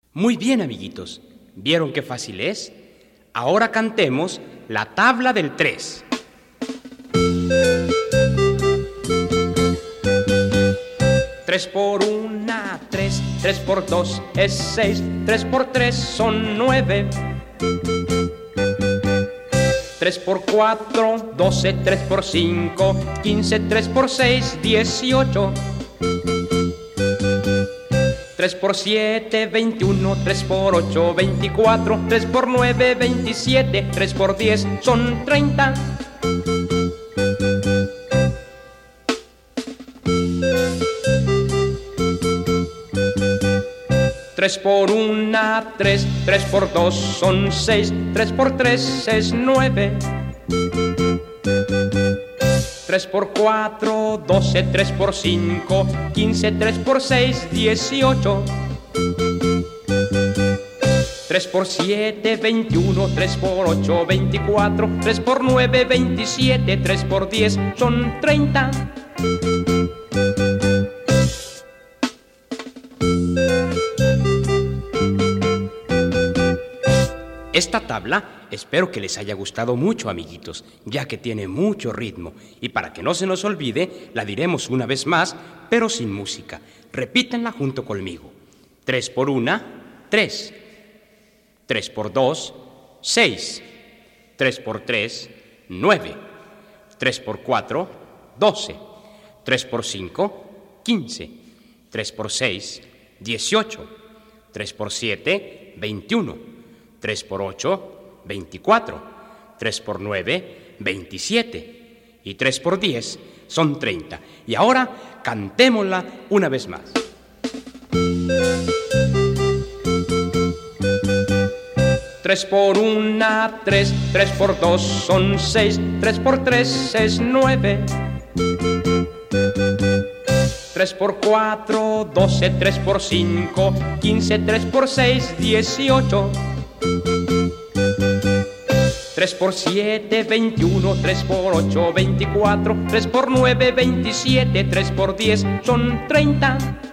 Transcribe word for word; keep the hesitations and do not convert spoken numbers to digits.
Muy bien, amiguitos. ¿Vieron qué fácil es? Ahora cantemos la tabla del tres. Tres por una, tres, tres por dos es seis, tres por tres son nueve. Tres por cuatro, doce, tres por cinco, quince, tres por seis, dieciocho. Tres por siete, veintiuno, tres por ocho, veinticuatro, tres por nueve, veintisiete, tres por diez son treinta. Tres por una, tres, tres por dos son seis, tres por tres es nueve. Tres por cuatro, doce, tres por cinco, quince, tres por seis, dieciocho. Tres por siete, veintiuno, tres por ocho, veinticuatro, tres por nueve, veintisiete, tres por diez son treinta. Esta tabla espero que les haya gustado mucho, amiguitos, ya que tiene mucho ritmo. Y para que no se nos olvide, la diremos una vez más, pero sin música. Repítenla junto conmigo. Tres por una, tres. Tres por dos, seis. Tres por tres, nueve. Tres por cuatro, doce. Tres por cinco, quince. Tres por seis, dieciocho. Tres por siete, veintiuno. Tres por ocho, veinticuatro. Tres por nueve, veintisiete. Y tres por diez son treinta. Y ahora cantémosla una vez más. Tres por una, tres, tres por dos son seis, tres por tres es nueve. Tres por cuatro, doce, tres por cinco, quince, tres por seis, dieciocho. Tres por siete, veintiuno, tres por ocho, veinticuatro, tres por nueve, veintisiete, tres por diez son treinta.